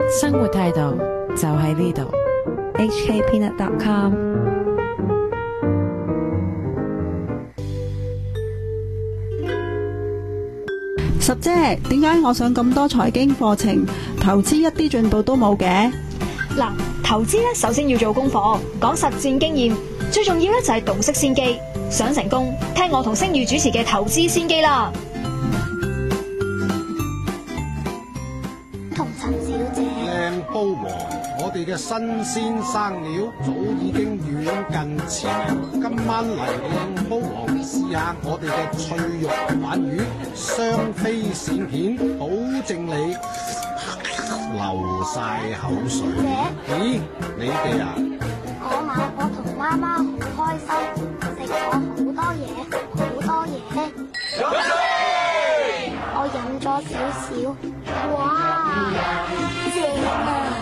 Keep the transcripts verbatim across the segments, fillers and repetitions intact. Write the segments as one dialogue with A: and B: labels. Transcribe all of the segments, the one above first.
A: 生活態度就喺呢度。
B: H K peanut dot com。
C: 十姐，點解我上咁多財經課程，投資一啲進步都冇嘅？
D: 嗱，投資咧首先要做功課，講實戰經驗，最重要咧就係洞悉先機。想成功，聽我同星宇主持嘅投資先機啦。
E: 同陳小姐，
F: 靚煲王，我哋嘅新鮮生料早已經遠近馳名。今晚嚟靚煲王試下我哋嘅脆肉鯇魚，雙飛閃片，保證你流晒口水。咦，你哋啊？
E: 我買我同媽媽好開心，食咗好多嘢，好多嘢。我飲咗少少，哇，正啊！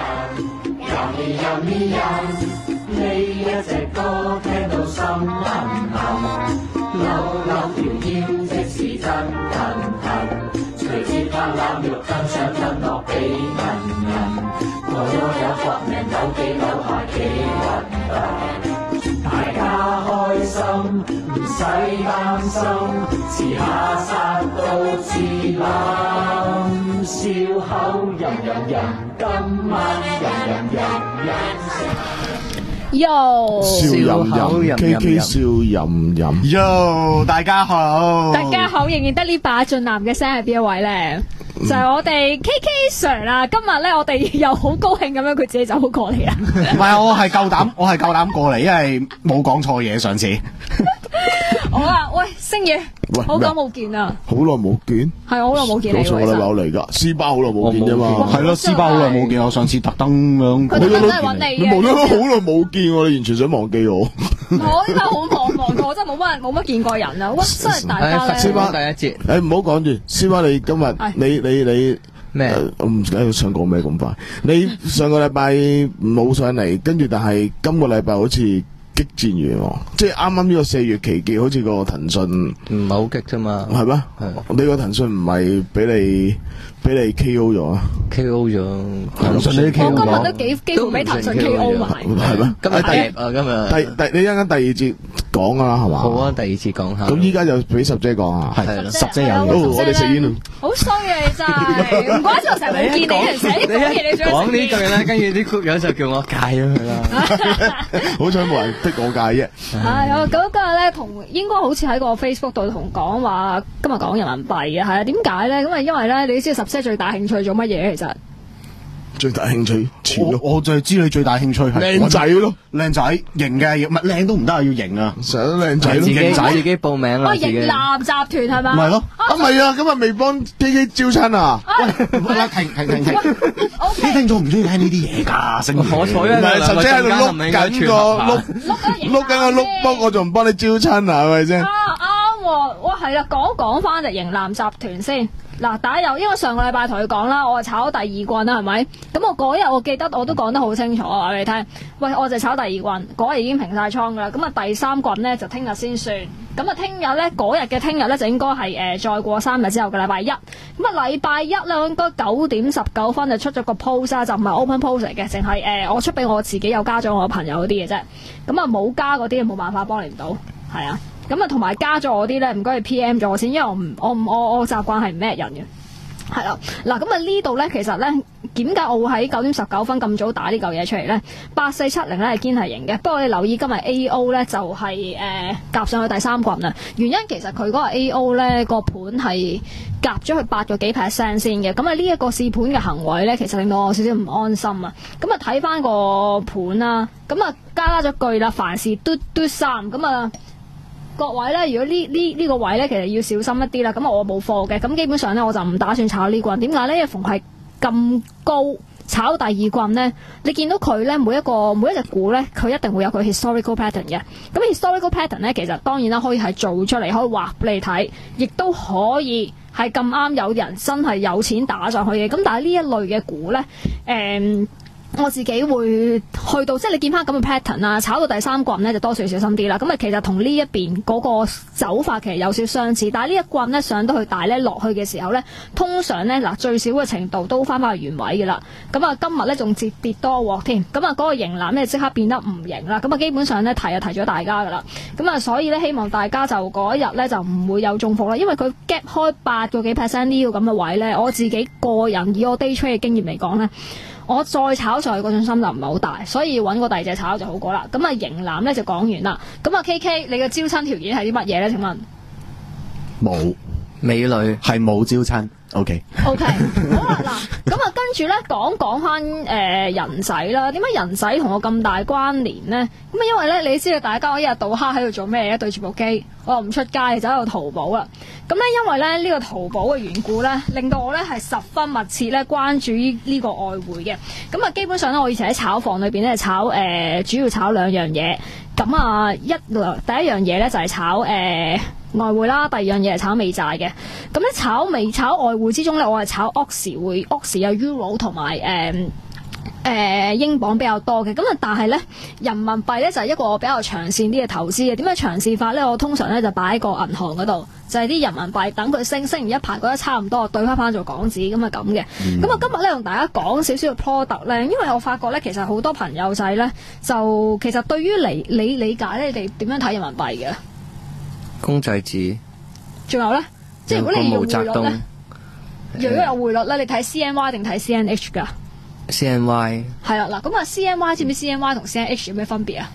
G: 呢一隻歌聽到心痕痕，扭扭條腰即是真騰騰，隨節拍攬肉登上登落幾銀銀，我有搏命扭幾扭下幾運動，大家開心唔使擔心，遲下殺到自冧，笑口吟吟吟，今晚吟吟吟吟。
H: Yo，
I: 笑吟吟 ，K K 笑吟吟。
J: Yo， 大家好，
H: 大家好，仍然得呢把俊男嘅聲係邊一位咧？就係我哋 K K Sir 啦。今日咧，我哋又好高興咁樣，佢自己走過嚟啦。
J: 唔係，我係夠膽，我係夠膽過嚟，因為冇講錯嘢上次。
H: 好啊，喂，星爺，好久冇見啊！
I: 好耐冇見，
H: 係好耐冇見你。
I: 上個禮拜嚟噶，斯巴好耐冇見啫嘛。
J: 係咯，斯巴好耐冇見，我上次特登咁樣。
H: 佢特登真係揾你嘅。
I: 你無啦啦好耐冇見我，你完全想忘記我。
H: 我依家好忙忙過，我真係冇乜冇乜見過人啊！哇，真係大家咧。
I: 斯巴
K: 第一節，
I: 誒唔好講住，斯巴你今日你你你
K: 咩？
I: 我唔記得想講咩咁快。你上個禮拜冇上嚟，跟住但係今個禮拜好似。激戰完，即係啱啱呢個四月期結，好似個騰訊
K: 唔係好激啫嘛，
I: 係咩？你個騰訊唔係俾你俾你 K O 咗啊
K: ？K O 咗，
I: 騰訊你 K O 咗，
H: 我今日都幾幾乎俾騰訊 K O 埋，
I: 係咩？
K: 今日第啊今日
I: 第第你一陣間第二節講啊，係嘛？
K: 好啊，第二節講下。
I: 咁依家就俾十姐講啊，
J: 係十姐有嘢，
I: 我哋食煙啦。
H: 好衰啊！你真係，唔怪之我成日冇見你，成日講嘢你
K: 講呢句咧，跟住啲曲友就叫我戒咗佢啦。
I: 好彩冇人逼我戒啫。
H: 係啊，咁今日咧同應該好似喺個 Facebook 度同講話，今日講人民幣嘅係啊，點解咧？咁啊，因為咧，你知十姐最大興趣做乜嘢？其實
I: 最大興趣錢咯，
J: 我就係知你最大興趣係
I: 靚仔咯，
J: 靚仔型嘅，唔係靚都唔得啊，要型啊，
I: 成日都靚仔咯，
K: 自己
J: 仔
K: 自己報名啦，
H: 哦，型男集團係嘛？
J: 唔係咯，
I: 啊唔係啊，今日未幫 K K 招親啊！
J: 喂，停停停停，啲聽眾唔中意聽呢啲嘢㗎，成
K: 可彩啊！
I: 唔係實際喺度碌緊個碌碌緊個碌卜，我仲唔幫你招親啊？係咪先？
H: 啊啱喎，哇係啦，講講翻就型男集團先。嗱，大家有，因為上個禮拜同佢講啦，我係炒第二棍啦，係咪？咁我嗰日我記得我都講得好清楚，我話俾你聽。喂，我就炒第二棍，嗰日已經平晒倉噶啦。咁啊，第三棍咧就聽日先算。咁啊，聽日咧嗰日嘅聽日咧就應該係誒、呃、再過三日之後嘅禮拜一。咁啊，禮拜一咧應該九點十九分就出咗個 post 啦，就唔係 open post 嚟嘅，淨係誒我出俾我自己有加咗我朋友嗰啲嘅啫。咁啊，冇加嗰啲冇辦法幫你唔到，係啊。咁啊，同埋加咗我啲咧，唔該你 P M 咗我先，因為我唔我唔我我習慣係唔咩人嘅。係啦，嗱咁啊呢度咧，其實咧點解我會喺九點十九分咁早打呢嚿嘢出嚟咧？八四七零咧係堅係型嘅，不過你留意今日 A O 咧就係誒夾上去第三棍啦。原因其實佢嗰個 A O 咧個盤係夾咗佢八個幾 percent 先嘅，咁啊呢一個試盤嘅行為咧，其實令到我少少唔安心啊。咁啊睇翻個盤啦，咁啊加咗句啦，凡事嘟嘟三咁啊。各位咧，如果呢呢呢個位咧，其實要小心一啲啦。咁我冇貨嘅，咁基本上咧我就唔打算炒呢棍。點解咧？因為逢係咁高炒第二棍咧，你見到佢咧每一個每一隻股咧，佢一定會有佢 historical pattern 嘅。咁 historical pattern 咧，其實當然啦，可以係做出嚟，可以畫俾你睇，亦都可以係咁啱有人真係有錢打上去嘅。咁但係呢一類嘅股咧，誒、嗯。 我自己會去到，即係你見翻咁嘅 pattern 啊，炒到第三棍咧就多少小心啲啦。咁啊，其實同呢一邊嗰個走法其實有少相似，但係呢一棍咧上到去大咧落去嘅時候咧，通常咧嗱最少嘅程度都翻返去原位嘅啦。咁啊，今日咧仲折跌多鑊添，咁啊嗰個型籃咧即刻變得唔型啦。咁啊，基本上咧提就提咗大家噶啦。咁啊，所以咧希望大家就嗰一日咧就唔會有中伏啦，因為佢 gap 開八個幾 percent 呢個咁嘅位咧，我自己個人以我 day trade 嘅經驗嚟講咧。我再炒上去個信心就唔係好大，所以揾個第二隻炒就好過啦。咁啊，型男咧就講完啦。咁啊，K K，你嘅招親條件係啲乜嘢咧？請問
K: 冇美女係冇招親。O K
H: O K 好啦，嗱，咁啊，跟住咧講講翻誒人仔啦。點解人仔同我咁大關聯呢？咁啊，因為咧，你知道大家我一日到黑喺度做咩嘢？對住部機，我又唔出街，就喺度淘寶啦。咁咧，因為咧呢、這個淘寶嘅緣故咧，令到我咧係十分密切咧關注呢呢個外匯嘅。咁啊，基本上咧，我以前喺炒房裏邊咧炒誒、呃，主要炒兩樣嘢。咁啊，一第一樣嘢咧就係炒誒。呃外匯啦，第二樣嘢係炒美債嘅。咁咧炒美炒外匯之中咧，我係炒 Ox 匯 Ox 有 Euro 同埋誒誒英鎊比較多嘅。咁啊，但係咧人民幣咧就係一個比較長線啲嘅投資嘅。點樣長線法咧？我通常咧就擺喺個銀行嗰度，就係、是、啲人民幣等佢升，升完一排覺得差唔多，兌翻翻做港紙咁啊咁嘅。咁啊、嗯，今日咧同大家講少少嘅 product 咧，因為我發覺咧其實好多朋友仔咧就其實對於你你理解咧，你哋點樣睇人民幣嘅？
K: 公仔紙，
H: 仲有咧，即係如果你用匯率咧，如果有匯率咧，你睇 C N Y 定睇 C N H 噶
K: ？C N Y
H: 係啦，嗱咁啊 ，C N Y 知唔知 C N Y 同 C N H 有咩分別啊？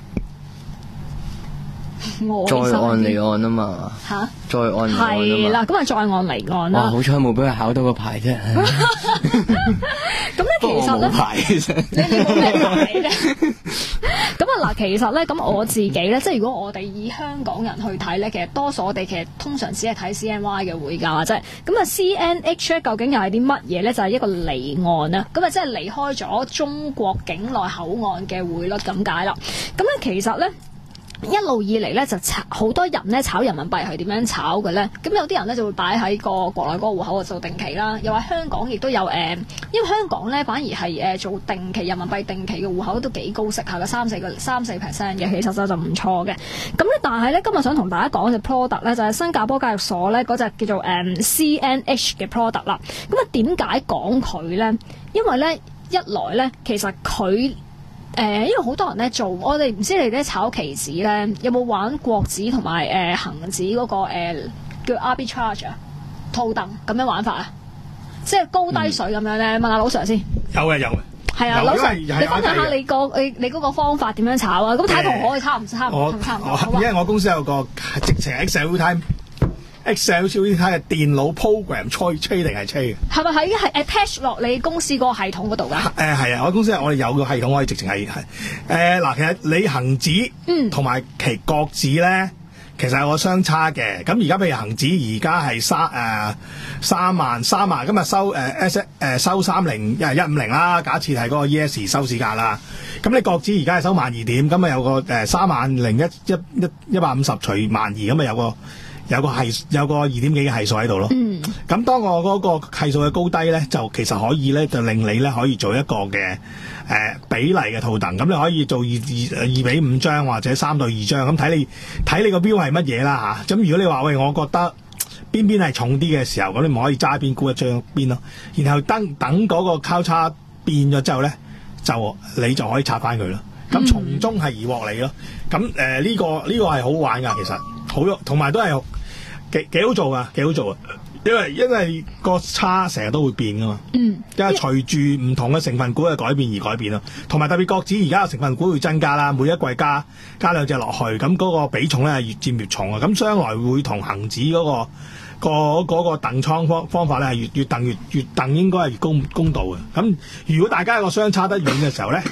K: 再按離岸啊嘛，
H: 吓，
K: 再按離岸
H: 係啦，咁啊再按離岸啦。
K: 哇，好彩冇俾佢考到個牌啫。
H: 咁咧其實咧，
K: 冇牌其實
H: 你哋冇咩牌啫。咁啊嗱，其實咧，咁我自己咧，即係如果我哋以香港人去睇咧，其實多數我哋其實通常只係睇 C N Y 嘅匯價啫。咁啊 C N H 咧，究竟又係啲乜嘢咧？就係、是、一個離岸啊。咁啊，即係離開咗中國境內口岸嘅匯率咁解啦。咁咧，其實咧。一路以嚟咧就炒好多人咧炒人民幣係點樣炒嘅咧？咁有啲人咧就會擺喺個國內嗰個戶口度做定期啦，又話香港亦都有誒、呃，因為香港咧反而係誒、呃、做定期人民幣定期嘅戶口都幾高息下嘅，三四個三四 percent 嘅，其實就就唔錯嘅。咁咧但係咧今日想同大家講嘅 product 咧就係、是、新加坡交易所咧嗰隻叫做誒、呃、C N H 嘅 product 啦。咁啊點解講佢咧？因為咧一來咧其實佢。誒、呃，因為好多人咧做，我哋唔知你哋炒期指咧，有冇玩國指同埋誒恆指嗰、那個、呃、叫 arbitrage 啊，套戥咁樣玩法啊，即係高低水咁樣咧。嗯、問下老 Sir 先。有嘅有嘅。係啊，老 Sir，你分享下你個你你嗰個方法點樣炒啊？咁睇同我哋差唔差唔多差唔多。
L: 因為我公司有個直情 Excel time。Excel 小啲睇嘅電腦 program trading 係 trade 嘅，係咪喺係 attach 落你公司個系統嗰度㗎？誒係啊，我公司我哋有個系統可以直情係係誒嗱，其實你恆指嗯同埋其國指咧，其實有個相差嘅。咁而家譬如恆指而家係三誒三萬三萬，今日收誒 S 誒收三零一一五零啦。假設係嗰個 E S 收市價啦，咁你國指而家係收萬二點，咁啊有個誒三萬零一一一一百五十除萬二，咁啊有個。有個係有個二點幾嘅係數喺度咯。嗯。咁當我嗰個係數嘅高低咧，就其實可以咧，就令你咧可以做一個嘅誒、呃、比例嘅套戥。咁你可以做二二二比五張或者三對二張，咁睇你睇你個標係乜嘢啦嚇。咁、啊、如果你話喂，我覺得邊邊係重啲嘅時候，咁你咪可以揸邊沽一張邊咯。然後等等嗰個交叉變咗之後咧，就你就可以拆翻佢咯。咁從中係而獲利咯。咁誒呢個呢、呢個係好玩㗎，其實好同埋都係。幾幾好做噶，幾好做啊！因為因為個差成日都會變噶嘛，嗯，因為隨住唔同嘅成分股嘅改變而改變咯。同埋特別國指而家嘅成分股會增加啦，每一季加加兩隻落去，咁嗰個比重咧係越佔越重啊！咁將來會同恆指嗰、嗰個、嗰個嗰、嗰個鄧倉方方法咧係越越鄧越越鄧應該係越公公道嘅。咁如果大家個相差得遠嘅時候咧，咁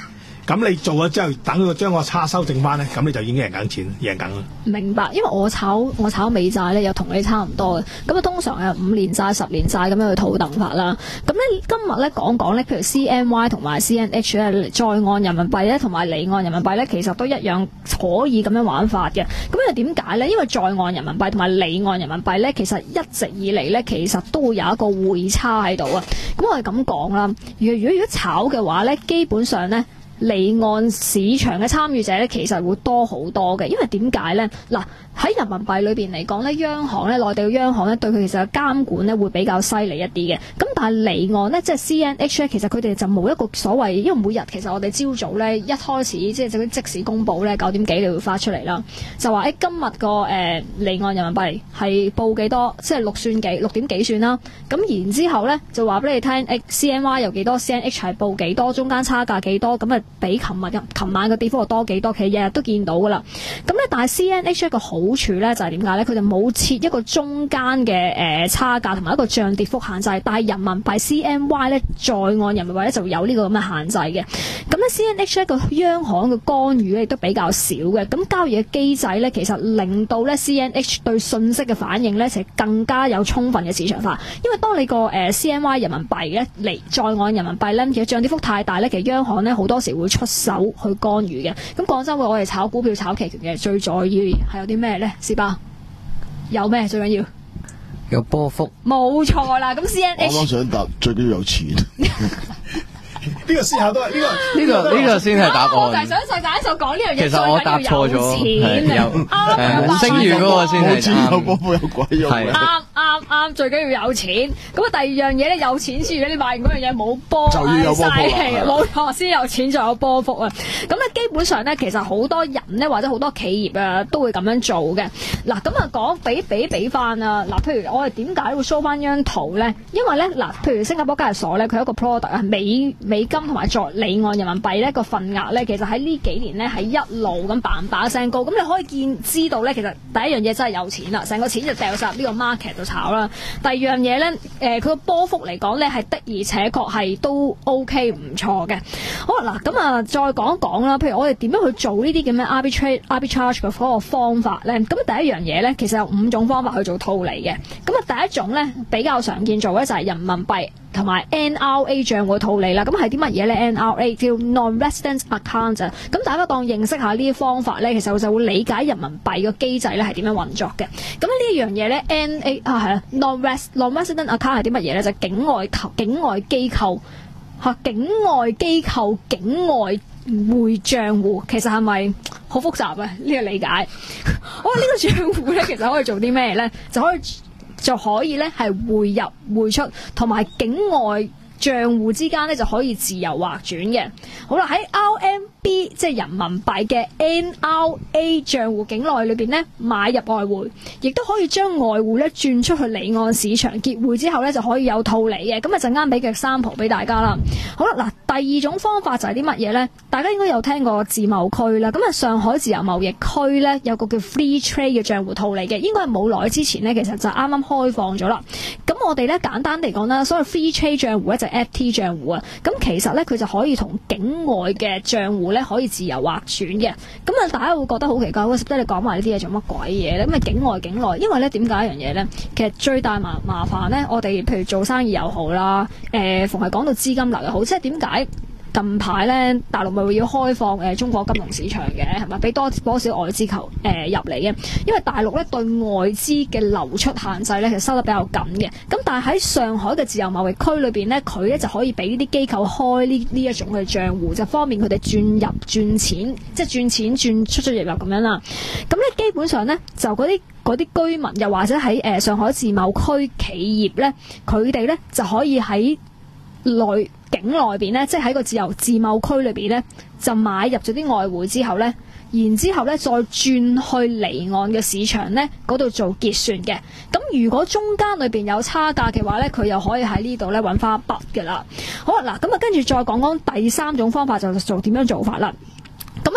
L: 咁你做咗之後，等佢將個差修正翻咧，咁你就已經贏緊錢，贏緊啦。
H: 明白，因為我炒我炒美債咧，又同你差唔多嘅。咁啊，通常係五年債、十年債咁樣去套戥法啦。咁咧今日咧講講咧，譬如 C N Y 同埋 C N H 咧，在岸人民幣咧同埋離岸人民幣咧，其實都一樣可以咁樣玩法嘅。咁又點解咧？因為在岸人民幣同埋離岸人民幣咧，其實一直以嚟咧，其實都會有一個匯差喺度啊。咁我係咁講啦，如果如果如果炒嘅話咧，基本上咧，離岸市場嘅參與者咧，其實會多好多嘅，因為點解咧？嗱，喺人民幣裏邊嚟講咧，央行咧，內地嘅央行咧，對佢其實嘅監管咧會比較犀利一啲嘅。咁但係離岸咧，即係 C N H 咧，其實佢哋就冇一個所謂，因為每日其實我哋朝早咧一開始即係就即時公佈咧九點幾你會發出嚟啦，就話誒今日個誒離岸人民幣係報幾多，即係六算幾六點幾算啦。咁然之後咧就話俾你聽，誒 C N Y 有幾多 ，C N H 係報幾多，中間差價幾多，咁啊比琴日琴晚嘅跌幅又多幾多，其實日日都見到噶啦。咁咧但係 C N H 一個好處咧就係點解咧？佢就冇設一個中間嘅誒差價同埋一個漲跌幅限制，但係人民幣 C N Y 咧在岸人民幣咧就有呢個咁嘅限制嘅。咁咧 C N H 一個央行嘅干預咧亦都比較少嘅。咁交易嘅機制咧其實令到咧 C N H 對信息嘅反應咧就更加有充分嘅市場化。因為當你個誒 C N Y 人民幣咧嚟在岸人民幣咧其實漲跌幅太大咧，其實央行咧好多時會出手去干預嘅。咁講真，我哋炒股票、炒期權嘅最在意係有啲咩咧？士巴有咩最緊要？
K: 有波幅。冇
H: 錯啦。咁 C N H
I: 我啱想答，最緊要有錢。
L: 呢個思考都係呢個
K: 呢個呢個先係答案。
H: 我就係想細解就講呢樣嘢。
K: 其實我答錯咗。
H: 係有
K: 誒，星魚嗰個先係啱。
I: 有波幅有鬼用。
H: 啱啱啱，最緊要有錢。咁啊，第二樣嘢咧，有錢之餘咧，你買完嗰樣嘢冇波，
I: 就要有波幅。
H: 冇錯，先有錢就有波幅啊。咁咧，基本上咧，其實好多人咧，或者好多企業啊，都會咁樣做嘅。嗱，咁啊講比比比翻啊。嗱，譬如我哋點解會 show 翻張圖咧？因為咧，嗱，譬如新加坡交易所咧，佢有一個 product 啊，美美金同埋在離岸人民幣咧個份額咧，其實喺呢幾年咧係一路咁嘭嘭聲高。咁你可以見知道咧，其實第一樣嘢真係有錢啦，成個錢就掉晒入呢個 market 度炒啦。第二樣嘢咧，誒佢個波幅嚟講咧係的而且確係都 OK 唔錯嘅。好嗱，咁啊再講一講啦，譬如我哋點樣去做呢啲咁嘅 arbitrage arbitrage 嘅嗰個方法咧？咁第一樣嘢咧，其實有五種方法去做套利嘅。咁啊第一種咧比較常見做咧就係人民幣同埋 N R A 帳戶套利啦。咁係啲乜嘢咧 ？N R A 叫 non-resident account。咁大家當認識下呢啲方法咧，其實就會理解人民幣個機制咧係點樣運作嘅。咁呢樣嘢咧 ，N A 啊係啊 non-res non-resident account 係啲乜嘢咧？就係、境外投境外機構嚇境外機構境外匯帳戶，其實係咪好複雜啊？呢、呢個理解。我話呢個帳戶咧，其實可以做啲咩咧？就可以就可以咧係匯入匯出，同埋境外帳戶之間咧就可以自由劃轉嘅。好啦，喺 R M B 即係人民幣嘅 N R A 帳戶境內裏邊咧買入外匯，亦都可以將外匯咧轉出去離岸市場結匯之後咧就可以有套利嘅。咁啊陣間俾個 sample 俾大家啦。好啦，嗱第二種方法就係啲乜嘢咧？大家應該有聽過自貿區啦。咁啊上海自由貿易區咧有個叫 Free Trade 嘅帳戶套利嘅，應該係冇耐之前咧其實就啱啱開放咗啦。咁我哋咧簡單地講啦，所謂 Free Trade 帳戶咧就係 F T 帳戶啊。咁其實咧佢就可以同境外嘅帳戶咧可以自由劃轉嘅。咁啊大家會覺得好奇怪，喂，即係你講埋呢啲嘢做乜鬼嘢咧？咁啊境外境內，因為咧點解一樣嘢咧？其實最大麻麻煩咧，我哋譬如做生意又好啦，誒、呃，逢係講到資金流又好，即係點解？近排咧，大陸咪會要開放誒、呃、中國金融市場嘅，係咪俾多多少外資求誒、呃、入嚟嘅？因為大陸咧對外資嘅流出限制咧，其實收得比較緊嘅。咁但係喺上海嘅自由貿易區裏邊咧，佢咧就可以俾呢啲機構開呢呢一種嘅帳戶，就方便佢哋轉入轉錢，即係轉錢轉出出入入咁樣啦。咁咧基本上咧，就嗰啲嗰啲居民又或者喺誒、呃、上海自貿區企業咧，佢哋咧就可以喺內境內邊咧，即係喺個自由自貿區裏邊咧，就買入咗啲外匯之後咧，然之後咧再轉去離岸嘅市場咧嗰度做結算嘅。咁如果中間裏邊有差價嘅話咧，佢又可以喺呢度咧揾翻一筆嘅啦。好啊，嗱，咁啊跟住再講講第三種方法，就做點樣做法啦。咁啊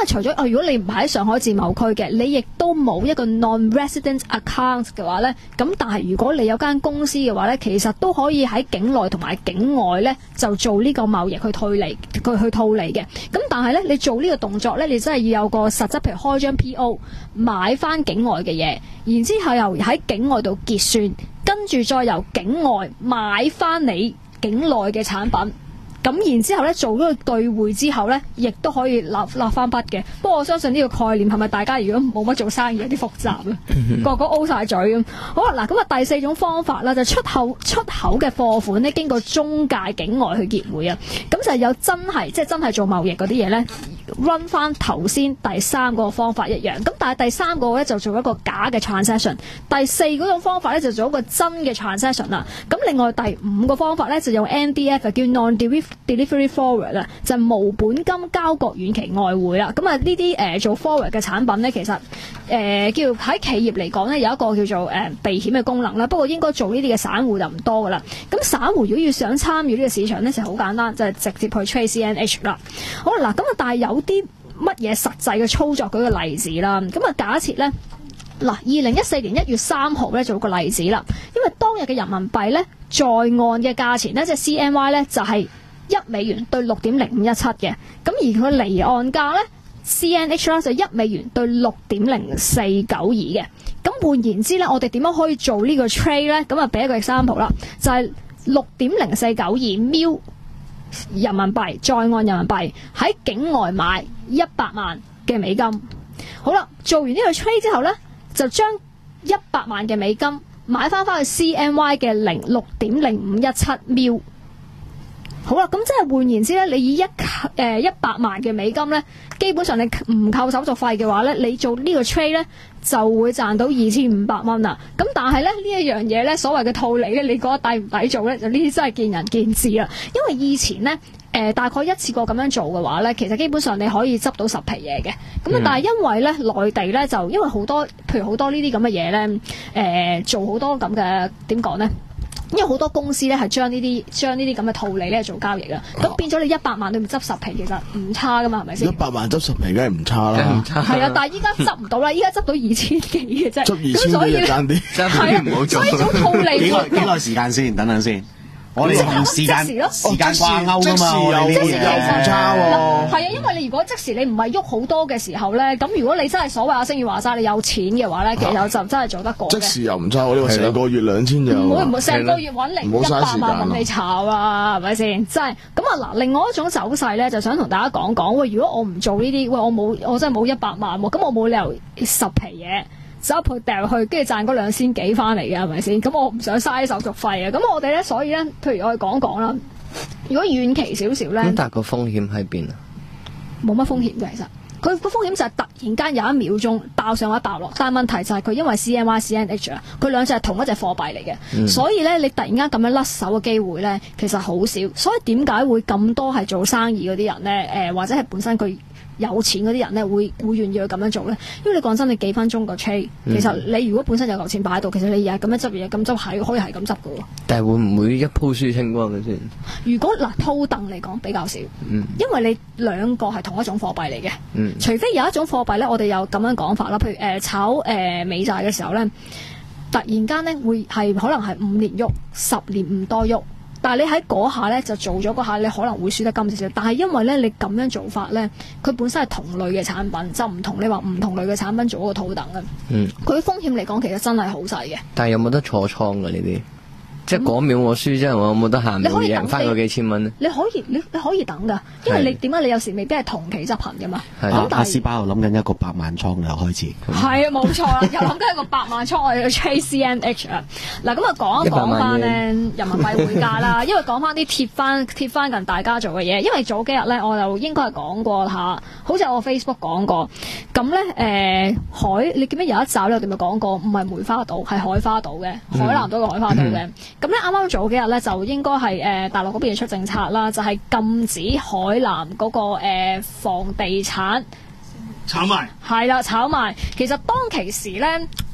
H: 啊，除咗哦，如果你唔係喺上海自貿區嘅，你亦都冇一個 non-resident account 嘅話咧，咁但係如果你有間公司嘅話咧，其實都可以喺境內同埋境外咧就做呢個貿易去退利，佢去套利嘅。咁但係咧，你做呢個動作咧，你真係要有個實質，譬如開張 P O 買翻境外嘅嘢，然之後又喺境外度結算，跟住再由境外買翻你境內嘅產品。咁然之後咧，做嗰個兌匯之後咧，亦都可以立立翻筆嘅。不過我相信呢個概念係咪大家如果冇乜做生意有啲複雜咧，個個 O 晒嘴咁。好啦，嗱咁啊第四種方法啦，就出口出口嘅貨款咧，經過中介境外去結匯啊。咁就有真係即係真係做貿易嗰啲嘢咧 run 翻頭先第三個方法一樣。咁但係第三個咧就做一個假嘅 transaction， 第四嗰種方法咧就做一個真嘅 transaction 啦。咁另外第五個方法咧就用 N D F 叫 non-delivery forward 啦，就無本金交割遠期外匯啦。咁啊呢啲誒做 forward 嘅產品咧，其實誒、呃、叫喺企業嚟講咧有一個叫做誒、呃、避險嘅功能啦。不過應該做呢啲嘅散戶就唔多噶啦。咁散戶如果要想參與呢個市場咧，就好簡單，就係、是、直接去 trade C N H 啦。好啦，嗱咁啊，但係有啲乜嘢實際嘅操作舉個例子啦。咁啊假設咧嗱，二零一四年一月三號咧做個例子啦，因為當日嘅人民幣咧在岸嘅價錢咧即係 C N Y 咧就係、是。一美元對六點零五一七嘅，咁而佢離岸價咧 C N H 啦就一美元對六點零四九二嘅。咁換言之咧，我哋點樣可以做呢個 trade 咧？咁啊，俾一個 example 啦，就係六點零四九二 mil 人民幣在岸人民幣喺境外買一百萬嘅美金。好啦，做完呢個 trade 之後咧，就將一百萬嘅美金買翻翻去 C N Y 嘅零六點零五一七 mil。好啦，咁即係換言之咧，你以一誒一百萬嘅美金咧，基本上你唔扣手續費嘅話咧，你做呢個 trade 咧就會賺到二千五百蚊啦。咁但係咧呢一樣嘢咧，所謂嘅套利咧，你覺得抵唔抵做咧？就呢啲真係見仁見智啦。因為以前咧誒、呃、大概一次過咁樣做嘅話咧，其實基本上你可以執到十皮嘢嘅。咁啊，但係因為咧內地咧就因為好多譬如好多呢啲咁嘅嘢咧誒做好多咁嘅點講咧？因為好多公司咧係將呢啲將呢啲咁嘅套利咧做交易啊，咁、哦、變咗你一百萬裏面執十皮，其實唔差噶嘛，係咪先？一百萬執十皮梗係唔差啦，唔差。係啊，但係依家執唔到啦，依家執到二千幾嘅啫。執二千幾就爭啲，真係唔好做。所以種套利幾耐幾耐時間先？等等先。我哋同時間時間掛鈎㗎嘛，我哋呢啲嘢唔差喎。係啊，因為你如果即時你唔係喐好多嘅時候咧，咁如果你真係所謂阿星宇話齋，你有錢嘅話咧，其實就真係做得過嘅。即時又唔差，我呢個成個月兩千就唔好唔好成個月揾嚟一百萬揾你炒啊，係咪先？真係咁啊！嗱，另外一種走勢咧，就想同大家講講。喂，如果我唔做呢啲，喂，我冇我真係冇一百萬喎，咁我冇理由十皮嘢。走去掉去，跟住賺嗰兩千幾翻嚟嘅，係咪先？咁我唔想嘥手續費啊！咁我哋咧，所以咧，譬如我哋講講啦。如果遠期少少咧，咁但係個風險喺邊啊？冇乜風險嘅，其實佢個風險就係突然間有一秒鐘爆上或者爆落，但係問題就係佢因為 C N Y、C N H 啊，佢兩隻係同一隻貨幣嚟嘅，嗯、所以咧你突然間咁樣甩手嘅機會咧，其實好少。所以點解會咁多係做生意嗰啲人咧？誒、呃，或者係本身佢有錢嗰啲人咧，會會願意去咁樣做咧？因為你講真，你幾分鐘個 trade，其實你如果本身有嚿錢擺喺度，其實你日日咁樣執嘢，咁執係可以係咁執嘅喎。但係會唔會一鋪輸清光嘅先？如果嗱套戥嚟講比較少，嗯、因為你兩個係同一種貨幣嚟嘅，嗯、除非有一種貨幣咧，我哋有咁樣講法啦。譬如誒、呃、炒誒、呃、美債嘅時候咧，突然間咧會係可能係五年喐，十年唔多喐。但係你喺嗰下咧就做咗嗰下，你可能會輸得金少少。但係因為咧你咁樣做法咧，佢本身係同類嘅產品，就唔同你話唔同類嘅產品做嗰個套戥啊。嗯，佢風險嚟講其實真係好細嘅。但係有冇得坐倉㗎呢啲？即係嗰秒我輸，即係我冇得閒冇贏翻嗰幾千蚊咧。你可以你你可以等㗎，因為你點解你有時未必係同期執行㗎嘛。咁阿斯巴又諗緊一個百萬倉又開始。係啊，冇錯啦，又諗緊一個百萬倉，我哋要 trade C N H 啊。嗱咁啊講一講翻咧人民幣匯價啦，因為講翻啲貼翻貼翻近大家做嘅嘢。因為早幾日咧我就應該係講過下，好似我 Facebook 講過。咁咧誒海，你記唔記得有一集咧我哋咪講過，唔係梅花島係海花島嘅，海南島嘅海花島嘅。咁咧啱啱早幾日咧就應該係誒、呃、大陸嗰邊出政策啦，就係、是、禁止海南嗰、那個、呃、房地產炒賣，係啦炒賣。其實當其時咧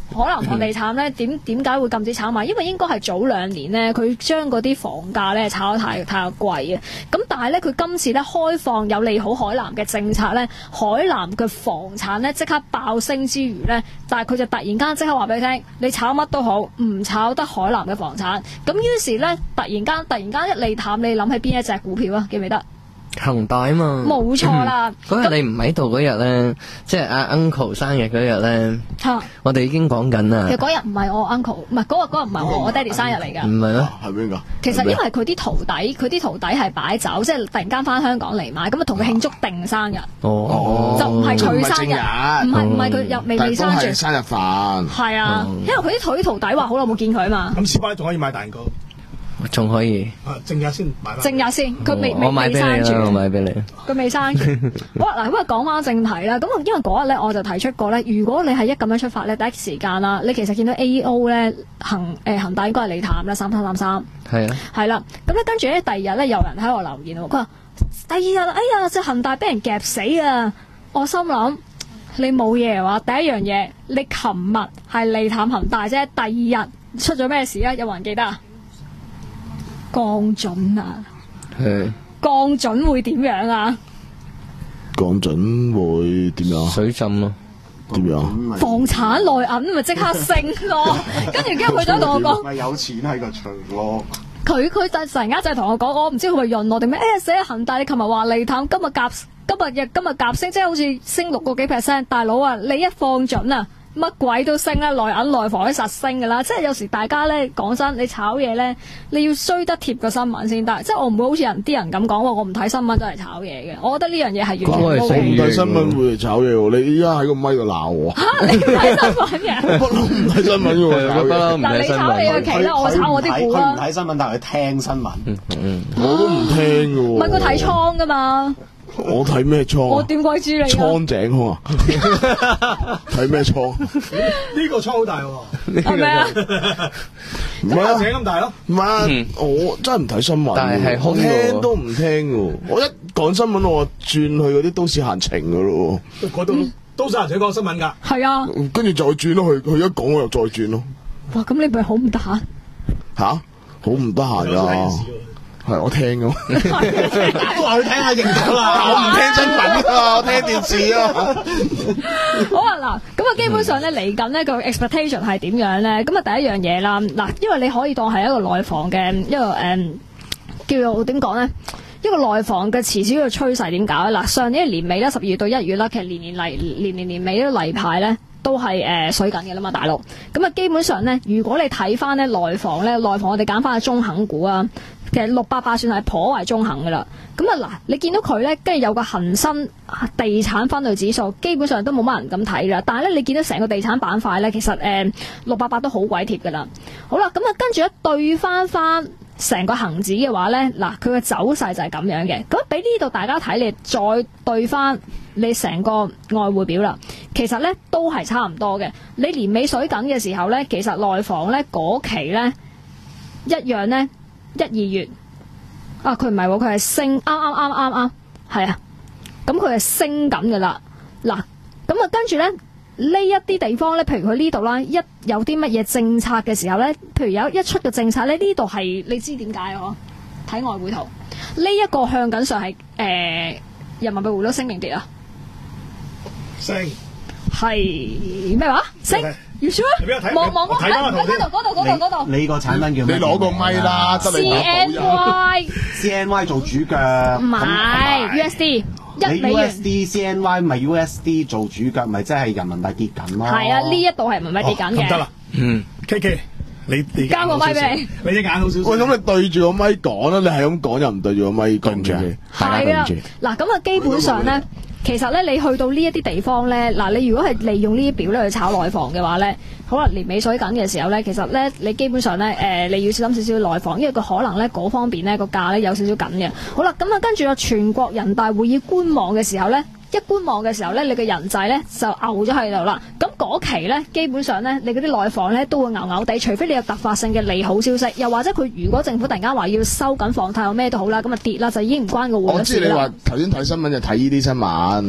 H: 海南房地產咧點點解會禁止炒賣？因為應該係早兩年咧，佢將嗰啲房價咧炒得太太貴啊。咁但係咧，佢今次咧開放有利好海南嘅政策咧，海南嘅房產咧即刻爆升之餘咧，但係佢就突然間即刻話俾你聽，你炒乜都好，唔炒得海南嘅房產。咁於是咧，突然間突然間一利淡，你諗起邊一隻股票啊？記唔記得？
M: 恒大啊嘛，
H: 冇錯啦。
M: 嗰日你唔喺度嗰日咧，即係阿 uncle 生日嗰日咧，我哋已經講緊啦。
H: 其實嗰日唔係我 uncle， 唔係嗰日嗰日唔係我我爹哋生日嚟㗎。
M: 唔係咩？
I: 係邊個？
H: 其實因為佢啲徒弟，佢啲徒弟係擺酒，即係突然間翻香港嚟買，咁啊同佢慶祝定生日。
I: 哦，
H: 就唔係佢生日，唔係唔係佢又未未生住。
I: 生日飯。
H: 係啊，因為佢啲徒弟話好耐冇見佢嘛。
L: 咁師伯仲可以買蛋糕。
M: 仲可以，
L: 啊，正日先買翻。
H: 正日先，佢未未
M: 未
H: 生住。
M: 我買俾你。
H: 佢未生住。好嗱，咁啊講翻正題啦。咁因為嗰日咧，我就提出過咧，如果你係一咁樣出發咧，第一時間啦，你其實見到 A O 咧恒誒恒大應該係利淡啦，三三三三。
M: 係啊。係
H: 啦，咁咧跟住咧，第二日咧有人喺度留言喎，佢話第二日，哎呀，隻恒大俾人夾死啊！我心諗你冇嘢話，第一樣嘢，你琴日係利淡恒大啫，第二日出咗咩事啊？有冇人記得啊？降準啊！
I: 係
H: 降準會點樣啊？
I: 降準會點樣？
M: 水浸咯，
I: 點樣？
H: 房產內銀咪即刻升咯，跟住跟住佢就同我講，
J: 咪有錢喺個場咯。
H: 佢佢就突然間就同我講，我唔知佢咪潤我定咩？誒死啊！恒大你琴日話利淡，今日夾今日日今日夾升，即係好似升六個幾 percent。大佬啊，你一放準啊！乜鬼都升啦，內銀內房都實升噶啦，即係有時大家咧講真，你炒嘢咧，你要衰得貼個新聞先得，即係我唔會好似人啲人咁講話，我唔睇新聞都係炒嘢嘅，我覺得呢樣嘢係完全冇。
I: 我唔睇新聞會嚟炒嘢喎，你依家喺個咪度鬧我。
H: 嚇！你唔睇新聞嘅？
I: 不嬲唔睇新聞嘅喎，
M: 不嬲唔
H: 睇新聞。嗱，你炒你嘅旗啦，我炒我啲股啦。
J: 佢唔睇新聞，但係佢聽新聞。
I: 我都唔聽嘅喎。
H: 唔係佢睇倉噶嘛？
I: 我睇咩倉？
H: 我點鬼知你？
I: 倉井空啊！睇咩倉？
L: 呢個倉好大喎，
H: 係咪啊？
I: 唔係啊，
L: 井咁大咯。
I: 唔係，我真係唔睇新聞，但係我聽都唔聽嘅。我一講新聞，我轉去嗰啲都市閒情嘅咯。
L: 嗰度都市閒情講新聞㗎。
H: 係啊。
I: 跟住再轉咯，佢佢一講我又再轉咯。
H: 哇！咁你咪好唔得閒？
I: 吓？好唔得閒㗎。係我聽㗎，
J: 都話佢聽下認咗啦。
I: 我唔聽新聞啊，我聽電視啊。
H: 好啊，嗱，咁啊，基本上咧嚟緊呢個 expectation 係點樣咧？咁啊，第一樣嘢啦，嗱，因為你可以當係一個內房嘅一個誒、嗯，叫做點講咧？一個內房嘅遲早嘅趨勢點搞咧？嗱，上年年尾咧，十二月到一月啦，其實年年嚟年年年尾呢例牌咧。都係誒、呃、水緊嘅啦嘛，大陸咁啊，基本上咧，如果你睇翻咧內房咧，內房我哋揀翻個中肯股啊，其實六八八算係頗為中肯嘅啦。咁啊嗱，你見到佢咧，跟住有個恒生地產分類指數，基本上都冇乜人咁睇啦。但係咧，你見到成個地產板塊咧，其實誒六八八都好鬼貼嘅啦。好啦，咁啊跟住一對翻翻成個恒指嘅話咧，嗱佢嘅走勢就係咁樣嘅。咁俾呢度大家睇，你再對翻你成個外匯表啦，其實咧都係差唔多嘅。你年尾水緊嘅時候咧，其實內房咧嗰期咧一樣咧一二月啊，佢唔係喎，佢係升，啱啱啱啱啱係啊，咁佢係升緊噶啦。嗱，咁啊跟住咧呢一啲地方咧，譬如佢呢度啦，一有啲乜嘢政策嘅時候咧，譬如有一出嘅政策咧，呢度係你知點解啊？睇外匯圖，呢、這、一個向緊上係誒、呃、人民幣匯率升定跌啊？
L: 升
H: 係咩話？升？要 sure？ 望望嗰嗰度嗰度嗰度嗰度。
J: 你個產品叫咩？
I: 你攞個咪啦，得你
H: C N Y
J: C N Y 做主腳。
H: 唔係 U S D。
J: 你 U S D C N Y 咪 U S D 做主腳，咪即係人民幣跌緊咯。
H: 係啊，呢一度係人民幣跌緊嘅。
L: 得啦，嗯 ，K K，你你
H: 交個咪俾你，
L: 你隻眼好少少。
I: 喂，咁你對住個咪講啦，你係咁講又唔對住個咪講住，大家對唔住。
H: 嗱，咁啊，基本上咧。其實咧，你去到呢一啲地方咧，嗱，你如果係利用呢啲表咧去炒內房嘅話咧，可能年尾水緊嘅時候咧，其實咧你基本上咧，誒、呃、你要小心少少內房，因為佢可能咧嗰方面咧個價咧有少少緊嘅。好啦，咁啊跟住個全國人大會議觀望嘅時候咧，一觀望嘅時候咧，你嘅人仔咧就牛咗喺度啦。咁嗰期咧，基本上咧，你嗰啲內房咧都會牛牛地，除非你有突發性嘅利好消息，又或者佢如果政府突然間話要收緊房貸，有咩都好啦，咁啊跌啦，就已經唔關個匯率事啦。
I: 我知你話頭先睇新聞就睇呢啲新聞。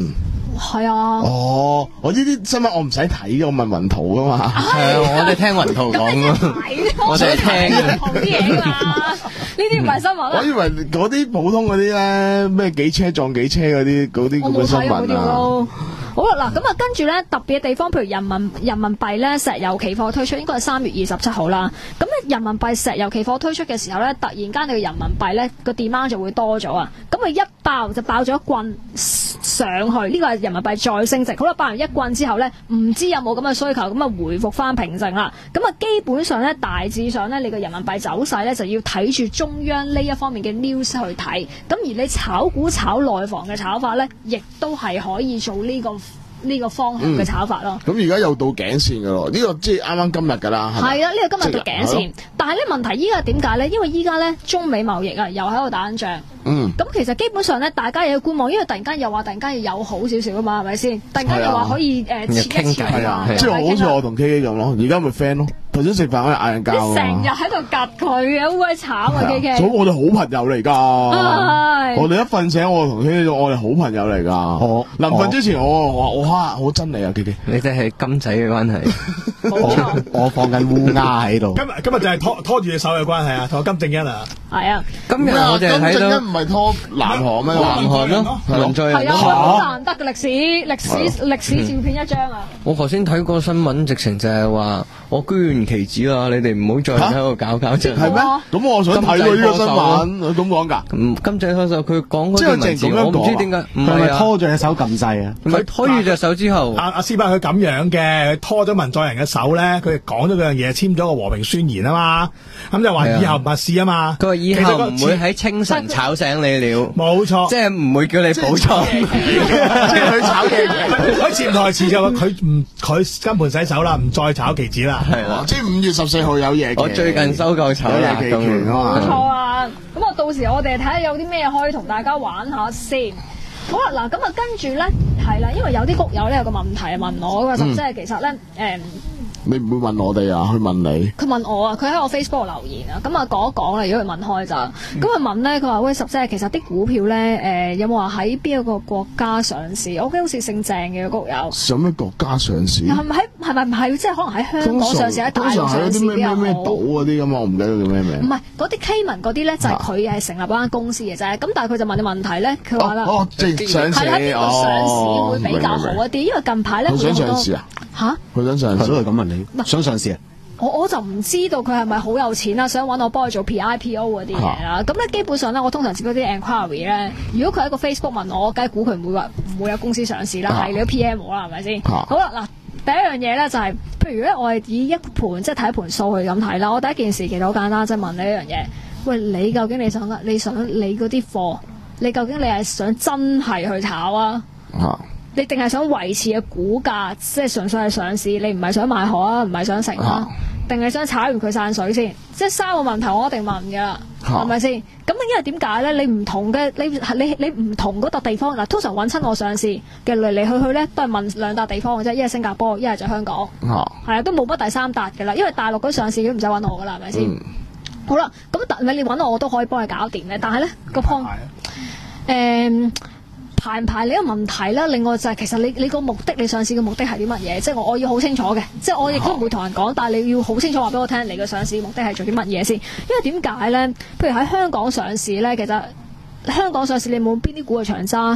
H: 係啊。
I: 哦，我呢啲新聞我唔使睇嘅，我問雲圖噶嘛。
M: 係啊，我哋聽雲圖講咯。我哋聽
H: 嘅。啲嘢㗎嘛，呢啲唔係新聞啊。
I: 我以為嗰啲普通嗰啲咧，咩幾車撞幾車嗰啲嗰啲咁嘅新聞啊。
H: 好啦，嗱咁啊，跟住咧特別嘅地方，譬如人民人民幣咧石油期貨推出，應該係三月二十七號啦。咁咧人民幣石油期貨推出嘅時候咧，突然間你嘅人民幣咧個 demand 就會多咗啊。咁啊一爆就爆咗一棍上去，呢個係人民幣再升值。好啦，爆完一棍之後咧，唔知有冇咁嘅需求，咁啊回復翻平靜啦。咁啊基本上咧大致上咧，你個人民幣走勢咧就要睇住中央呢一方面嘅 news 去睇。咁而你炒股炒內房嘅炒法咧，亦都係可以做呢個。呢個方向嘅炒法咯。
I: 咁而家又到頸線㗎咯，呢、這個即係啱啱今日㗎啦。係
H: 啊，呢、這個今日到頸線，但係咧問題依家點解咧？因為依家咧中美貿易啊又喺度打緊仗。嗯。咁其實基本上咧，大家又要觀望，因為突然間又話突然間要友好少少啊嘛，係咪先？突然間又話可以誒切一切啊，
I: 即係好似我同 K K 咁咯，而家咪 friend 咯。頭先食飯可以嗌人交啊！
H: 成日喺度夾佢嘅，好鬼慘啊 K K。
I: 所以我哋好朋友嚟㗎。我哋一瞓醒，我同 K K 我哋好朋友嚟㗎。我臨瞓之前，我我我嚇我真嚟啊 K K。
M: 你哋係金仔嘅關係。
K: 我我放緊烏鴉喺度。
L: 今日今日就係拖拖住隻手嘅關係啊，同金正恩啊。
H: 係啊。
M: 今日我哋睇到金正
I: 恩唔係拖南韓咩？
M: 南韓咯，文在寅。
H: 係啊，好難得嘅歷史歷史歷史照片一張啊！
M: 我頭先睇過新聞，直情就係話我捐旗子啦，你哋唔好再喺度搞搞震。
I: 係咩？咁我想睇佢呢個新聞，咁講㗎。
M: 咁金仔拖手，佢講嗰段文字，我唔知點解。唔係啊，
K: 拖住隻手撳掣啊！
M: 佢拖住隻手之後，
L: 阿阿斯伯佢咁樣嘅，拖咗文在寅嘅手咧，佢講咗嗰樣嘢，簽咗個和平宣言啊嘛。咁就話以後勿試啊嘛。
M: 佢話以後唔會喺清晨炒醒你了。
L: 冇錯，
M: 即係唔會叫你補倉。
L: 即係佢炒嘢，佢潛台詞就話佢唔佢金盆洗手啦，唔再炒期指啦。
I: 係啦，即係五月十四號有夜期。
M: 我最近收夠炒夜期權啊嘛。
H: 冇錯啊，咁啊到時我哋睇下有啲咩可以同大家玩下先。好啦，嗱咁啊跟住咧係啦，因為有啲谷友咧有個問題問我嘅，即係其實咧誒。
I: 你唔會問我哋啊？去問你。
H: 佢問我啊，佢喺我 Facebook 留言啊，咁啊講一講啦。如果佢問開咋，咁佢、嗯、問咧，佢話喂，十姐，其實啲股票咧，誒、呃、有冇話喺邊一個國家上市？我記得好似姓鄭嘅谷友。
I: 上咩國家上市？
H: 係咪喺係咪唔係？即係可能喺香港上市，喺大陸上市
I: 啲咩咩咩島嗰啲咁啊？我唔記得叫咩名。
H: 唔係嗰啲 Cayman 嗰啲咧，就係佢係成立嗰間公司嘅啫。咁但係佢就問你問題咧，佢話啦，
I: 哦，即係上市，
H: 係喺邊度上市會比較好一啲？因為近排咧，
I: 佢想上市啊？
H: 嚇！
I: 佢想上市，
K: 都係咁問你，想上市啊？
H: 我我就唔知道佢係咪好有錢啦，想揾我幫佢做 P I P O 嗰啲嘢啦。咁咧、啊、基本上咧，我通常接嗰啲 enquiry 咧，如果佢喺個 Facebook 問我，梗係估佢唔會話唔會有公司上市啦，係、啊、你都 P M 我啦，係咪先？啊、好啦，嗱第一樣嘢咧就係、是，譬如咧我係以一盤即係睇一盤數去咁睇啦。我第一件事其實好簡單，即、就、係、是、問你一樣嘢，喂，你究竟你想你想你嗰啲貨，你究竟你係想真係去炒啊？啊你定係想維持嘅股價，即係純粹係上市，你唔係想買殼啊，唔係想成啊，定係想炒完佢散水先？即係三個問題，我一定問噶，係咪先？咁因為點解咧？你唔同嘅，你你你唔同嗰笪地方嗱，通常揾親我上市嘅嚟嚟去去咧，都係問兩笪地方嘅啫，一係新加坡，一係就香港，係啊，啊，都冇乜第三笪噶啦，因為大陸嗰上市都唔使揾我噶啦，係咪先？嗯、好啦，咁但係你揾我，我都可以幫你搞掂嘅，但係咧個 point，誒。排唔排呢個問題啦？另外就係其實你你個目的，你上市嘅目的係啲乜嘢？即係我我要好清楚嘅，即係我亦都唔會同人講，但係你要好清楚話俾我聽，你嘅上市目的係做啲乜嘢先？因為點解咧？譬如喺香港上市咧，其實香港上市你冇邊啲股係長揸？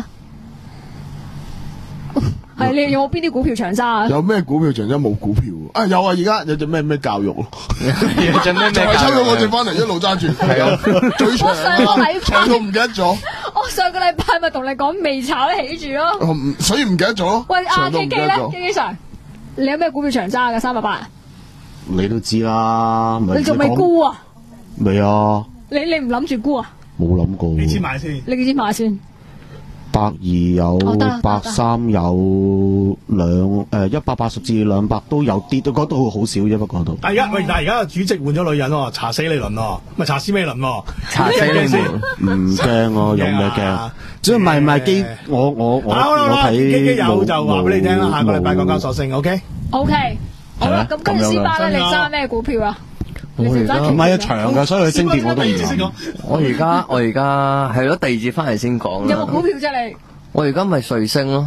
H: 係你有冇邊啲股票長揸啊？
I: 有咩股票長揸？冇股票啊？有啊！而家有隻咩咩教育咯？
M: 有隻咩咩教育？
I: 抽咗我隻翻嚟，一路揸住。係啊，最長啊！長到唔記得咗。
H: 我上個禮拜咪同你講未炒得起住咯。
I: 所以唔記得咗。
H: 喂，阿 K K 咧 ，K K Sir，你有咩股票長揸嘅？三百八。
K: 你都知啦。
H: 你仲未沽啊？
K: 未啊。
H: 你你唔諗住沽啊？
K: 冇諗過。
L: 你先買先。
H: 你幾錢買先？
K: 百二有，百三有兩誒一百八十至兩百都有啲，都覺得好少啫，不過都。
L: 但而家喂，但而家主席換咗女人喎，查死你輪喎，咪查斯美倫喎，
M: 查死你先，
K: 唔驚我有咩驚？即係唔係唔係機，我我我我睇
L: 機機有就話俾你聽啦，下個禮拜港交所升
H: ，OK？OK，好啦，咁跟住先巴咧，你揸咩股票啊？
M: 我而家
K: 唔係啊，長嘅，所以佢升跌我都唔講。
M: 我而家我而家係咯，第二節翻嚟先講啦。
H: 有冇股票啫你？
M: 我而家咪瑞星咯。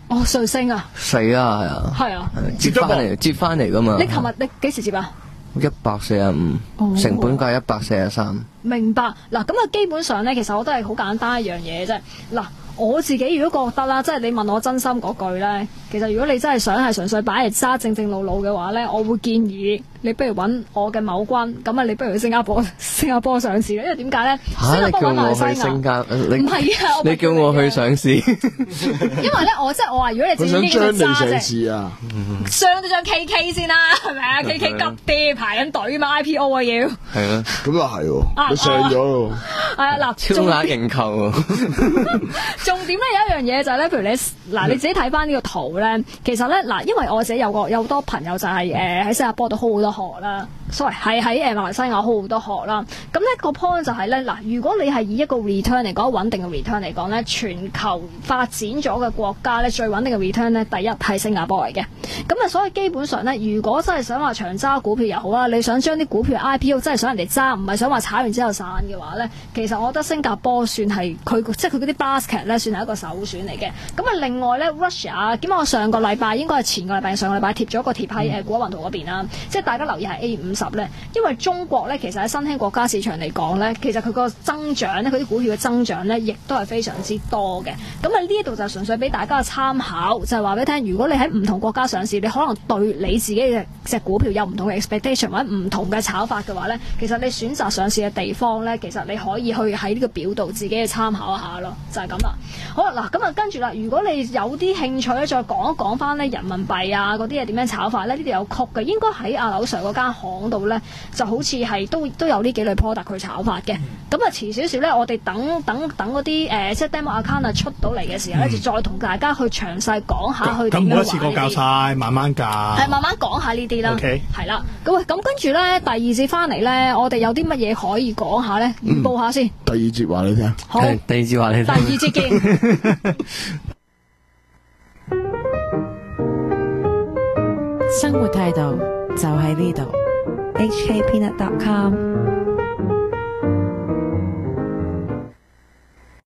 H: 哦，瑞星啊！
M: 死啊，係啊！
H: 係啊！
M: 接翻嚟，接翻嚟噶嘛？
H: 你琴日你幾時接啊？
M: 一百四十五，成本價一百四十三。
H: 明白嗱，咁啊，基本上咧，其實我都係好簡單一樣嘢啫。嗱，我自己如果覺得啦，即係你問我真心嗰句咧，其實如果你真係想係純粹擺嚟揸正正路路嘅話咧，我會建議你不如揾我嘅某君，咁啊，你不如去新加坡，新加坡上市，因為點解咧？
M: 嚇！你叫我去新加坡，唔
H: 係啊！
M: 你叫我去上市，因
H: 為咧，我即係我話，如果你自己呢個揸啫，
I: 啊，
H: 上到張 K K 先啦，係咪啊？K K 急啲排緊隊嘛 ，I P O 啊要。
M: 係啊，
I: 咁又係喎，佢上咗咯。
H: 係啊，嗱，
M: 超額認購啊！
H: 重點咧有一樣嘢就係咧，譬如你嗱你自己睇翻呢個圖咧，其實咧嗱，因為我自己有個有好多朋友就係誒喺新加坡度 hold 好多學啦 ，sorry 係喺誒馬來西亞 hold 好多學啦。咁呢個 point 就係咧嗱，如果你係以一個 return 嚟講，穩定嘅 return 嚟講咧，全球發展咗嘅國家咧，最穩定嘅 return 咧，第一係新加坡嚟嘅。咁啊，所以基本上咧，如果真係想話長揸股票又好啦，你想將啲股票 I P O 真係想人哋揸，唔係想話炒完之後散嘅話咧，其實我覺得新加坡算係佢即係佢嗰啲 basket 咧，算係一個首選嚟嘅。咁啊，另外咧 Russia， 咁我上個禮拜應該係前個禮拜上個禮拜貼咗個貼喺誒股海雲圖嗰邊啦，即係大家留意係 A 五十咧，因為中國咧其實喺新興國家市場嚟講咧，其實佢個增長咧，佢啲股票嘅增長咧，亦都係非常之多嘅。咁啊，呢一度就純粹俾大家嘅參考，就係話俾你聽，如果你喺唔同國家上市，你可能對你自己嘅隻股票有唔同嘅 expectation 或者唔同嘅炒法嘅話咧，其實你選擇上市嘅地方咧，其實你可以去喺呢個表度自己去參考一下咯，就係咁啦。好啦，嗱咁啊，跟住啦，如果你有啲興趣咧，再講一講翻咧人民幣啊嗰啲嘢點樣炒法咧，呢度有曲嘅，應該喺阿劉 Sir 嗰間行度咧，就好似係都都有呢幾類 product 去炒法嘅。咁啊，遲少少咧，我哋等等等嗰啲誒即係 demo account 啊出到嚟嘅時候咧，嗯、就再同大家去詳細講下去點樣玩。咁
L: 每一次過教晒，慢慢教。
H: 係慢慢講下呢啲啦。
L: OK。
H: 係啦，咁喂，咁跟住咧，第二節翻嚟咧，我哋有啲乜嘢可以講下咧？預報下先。
I: 第二節話你聽。
H: 好。
M: 第二節話你聽。
H: 第二節見。
A: 生活態度就喺呢度。
B: H K Peanut dot com